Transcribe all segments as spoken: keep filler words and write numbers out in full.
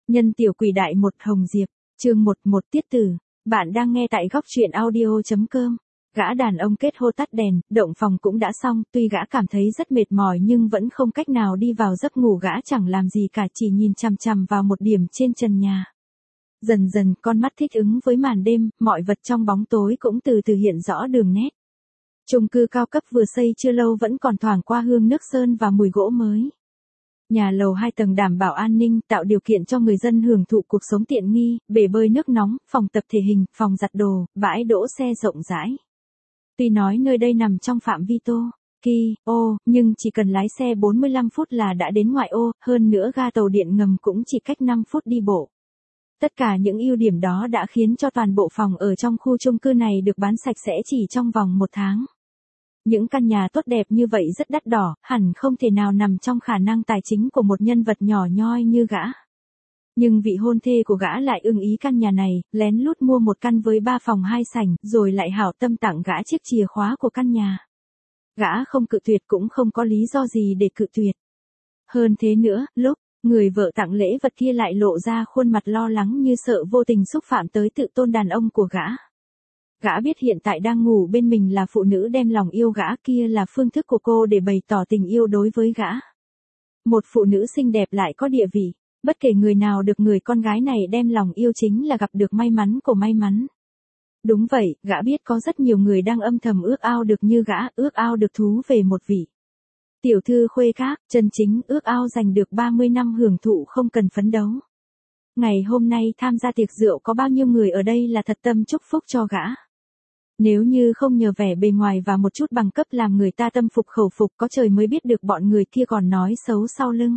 Nhân tiểu quỷ đại một Hồng Diệp, chương một một tiết tử, bạn đang nghe tại góc truyện audio.com. Gã đàn ông kết hô tắt đèn, động phòng cũng đã xong, tuy gã cảm thấy rất mệt mỏi nhưng vẫn không cách nào đi vào giấc ngủ, gã chẳng làm gì cả, chỉ nhìn chằm chằm vào một điểm trên trần nhà. Dần dần con mắt thích ứng với màn đêm, mọi vật trong bóng tối cũng từ từ hiện rõ đường nét. Chung cư cao cấp vừa xây chưa lâu vẫn còn thoảng qua hương nước sơn và mùi gỗ mới. Nhà lầu hai tầng đảm bảo an ninh, tạo điều kiện cho người dân hưởng thụ cuộc sống tiện nghi, bể bơi nước nóng, phòng tập thể hình, phòng giặt đồ, bãi đỗ xe rộng rãi. Tuy nói nơi đây nằm trong phạm vi Tô, Ki, ô, nhưng chỉ cần lái xe bốn mươi lăm phút là đã đến ngoại ô, hơn nữa ga tàu điện ngầm cũng chỉ cách năm phút đi bộ. Tất cả những ưu điểm đó đã khiến cho toàn bộ phòng ở trong khu chung cư này được bán sạch sẽ chỉ trong vòng một tháng. Những căn nhà tốt đẹp như vậy rất đắt đỏ, hẳn không thể nào nằm trong khả năng tài chính của một nhân vật nhỏ nhoi như gã. Nhưng vị hôn thê của gã lại ưng ý căn nhà này, lén lút mua một căn với ba phòng hai sảnh, rồi lại hảo tâm tặng gã chiếc chìa khóa của căn nhà. Gã không cự tuyệt cũng không có lý do gì để cự tuyệt. Hơn thế nữa, lúc người vợ tặng lễ vật kia lại lộ ra khuôn mặt lo lắng như sợ vô tình xúc phạm tới tự tôn đàn ông của gã. Gã biết hiện tại đang ngủ bên mình là phụ nữ đem lòng yêu gã, kia là phương thức của cô để bày tỏ tình yêu đối với gã. Một phụ nữ xinh đẹp lại có địa vị, bất kể người nào được người con gái này đem lòng yêu chính là gặp được may mắn của may mắn. Đúng vậy, gã biết có rất nhiều người đang âm thầm ước ao được như gã, ước ao được thú về một vị tiểu thư khuê các, chân chính ước ao giành được ba mươi năm hưởng thụ không cần phấn đấu. Ngày hôm nay tham gia tiệc rượu có bao nhiêu người ở đây là thật tâm chúc phúc cho gã. Nếu như không nhờ vẻ bề ngoài và một chút bằng cấp làm người ta tâm phục khẩu phục, có trời mới biết được bọn người kia còn nói xấu sau lưng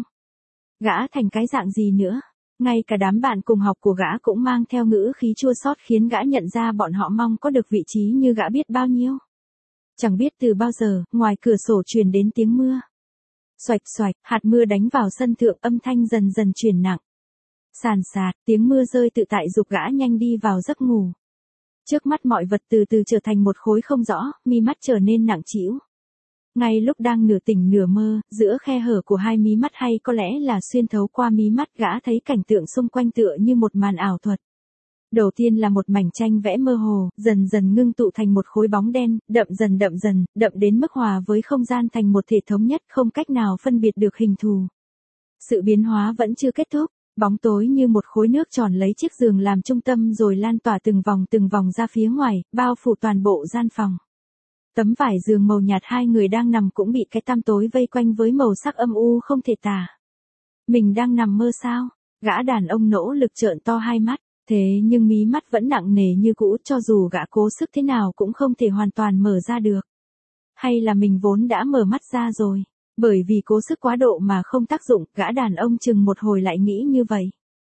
gã thành cái dạng gì nữa. Ngay cả đám bạn cùng học của gã cũng mang theo ngữ khí chua xót khiến gã nhận ra bọn họ mong có được vị trí như gã biết bao nhiêu. Chẳng biết từ bao giờ, ngoài cửa sổ truyền đến tiếng mưa. Xoạch xoạch, hạt mưa đánh vào sân thượng, âm thanh dần dần chuyển nặng. Sàn sạt, tiếng mưa rơi tự tại giục gã nhanh đi vào giấc ngủ. Trước mắt mọi vật từ từ trở thành một khối không rõ, mi mắt trở nên nặng trĩu. Ngay lúc đang nửa tỉnh nửa mơ, giữa khe hở của hai mí mắt hay có lẽ là xuyên thấu qua mí mắt, gã thấy cảnh tượng xung quanh tựa như một màn ảo thuật. Đầu tiên là một mảnh tranh vẽ mơ hồ, dần dần ngưng tụ thành một khối bóng đen, đậm dần đậm dần, đậm đến mức hòa với không gian thành một thể thống nhất, không cách nào phân biệt được hình thù. Sự biến hóa vẫn chưa kết thúc. Bóng tối như một khối nước tròn lấy chiếc giường làm trung tâm rồi lan tỏa từng vòng từng vòng ra phía ngoài, bao phủ toàn bộ gian phòng. Tấm vải giường màu nhạt hai người đang nằm cũng bị cái tăm tối vây quanh với màu sắc âm u không thể tả. Mình đang nằm mơ sao? Gã đàn ông nỗ lực trợn to hai mắt, thế nhưng mí mắt vẫn nặng nề như cũ, cho dù gã cố sức thế nào cũng không thể hoàn toàn mở ra được. Hay là mình vốn đã mở mắt ra rồi? Bởi vì cố sức quá độ mà không tác dụng, gã đàn ông chừng một hồi lại nghĩ như vậy.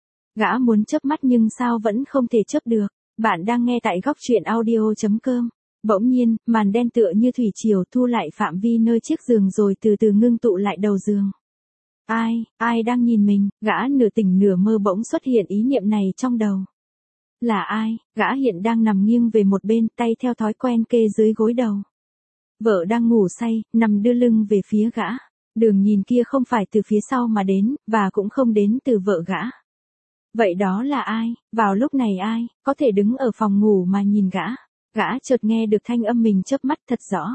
Gã muốn chớp mắt nhưng sao vẫn không thể chớp được. Bạn đang nghe tại góc truyện audio.com. Bỗng nhiên, màn đen tựa như thủy triều thu lại phạm vi nơi chiếc giường rồi từ từ ngưng tụ lại đầu giường. Ai, ai đang nhìn mình? Gã nửa tỉnh nửa mơ bỗng xuất hiện ý niệm này trong đầu. Là ai? Gã hiện đang nằm nghiêng về một bên, tay theo thói quen kê dưới gối đầu. Vợ đang ngủ say, nằm đưa lưng về phía gã. Đường nhìn kia không phải từ phía sau mà đến, và cũng không đến từ vợ gã. Vậy đó là ai? Vào lúc này ai có thể đứng ở phòng ngủ mà nhìn gã? Gã chợt nghe được thanh âm mình chớp mắt thật rõ.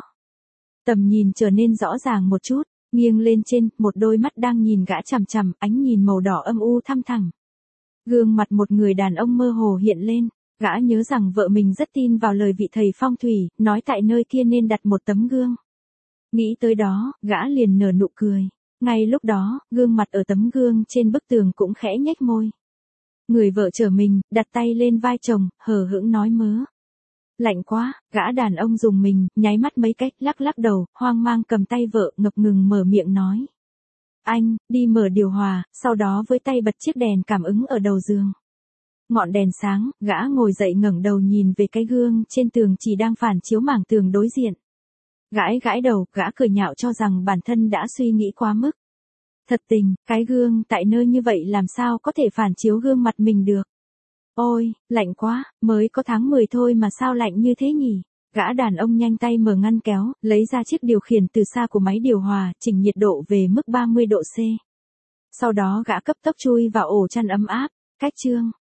Tầm nhìn trở nên rõ ràng một chút, nghiêng lên trên, một đôi mắt đang nhìn gã chằm chằm, ánh nhìn màu đỏ âm u thăm thẳm. Gương mặt một người đàn ông mơ hồ hiện lên. Gã nhớ rằng vợ mình rất tin vào lời vị thầy phong thủy, nói tại nơi kia nên đặt một tấm gương. Nghĩ tới đó, gã liền nở nụ cười. Ngay lúc đó, gương mặt ở tấm gương trên bức tường cũng khẽ nhếch môi. Người vợ trở mình, đặt tay lên vai chồng, hờ hững nói mớ. Lạnh quá, gã đàn ông dùng mình, nháy mắt mấy cách, lắc lắc đầu, hoang mang cầm tay vợ, ngập ngừng mở miệng nói. Anh, đi mở điều hòa, sau đó với tay bật chiếc đèn cảm ứng ở đầu giường. Ngọn đèn sáng, gã ngồi dậy ngẩng đầu nhìn về cái gương trên tường chỉ đang phản chiếu mảng tường đối diện. Gãi gãi đầu, gã cười nhạo cho rằng bản thân đã suy nghĩ quá mức. Thật tình, cái gương tại nơi như vậy làm sao có thể phản chiếu gương mặt mình được. Ôi, lạnh quá, mới có tháng mười thôi mà sao lạnh như thế nhỉ? Gã đàn ông nhanh tay mở ngăn kéo, lấy ra chiếc điều khiển từ xa của máy điều hòa, chỉnh nhiệt độ về mức ba mươi độ C. Sau đó gã cấp tốc chui vào ổ chăn ấm áp. Cách chương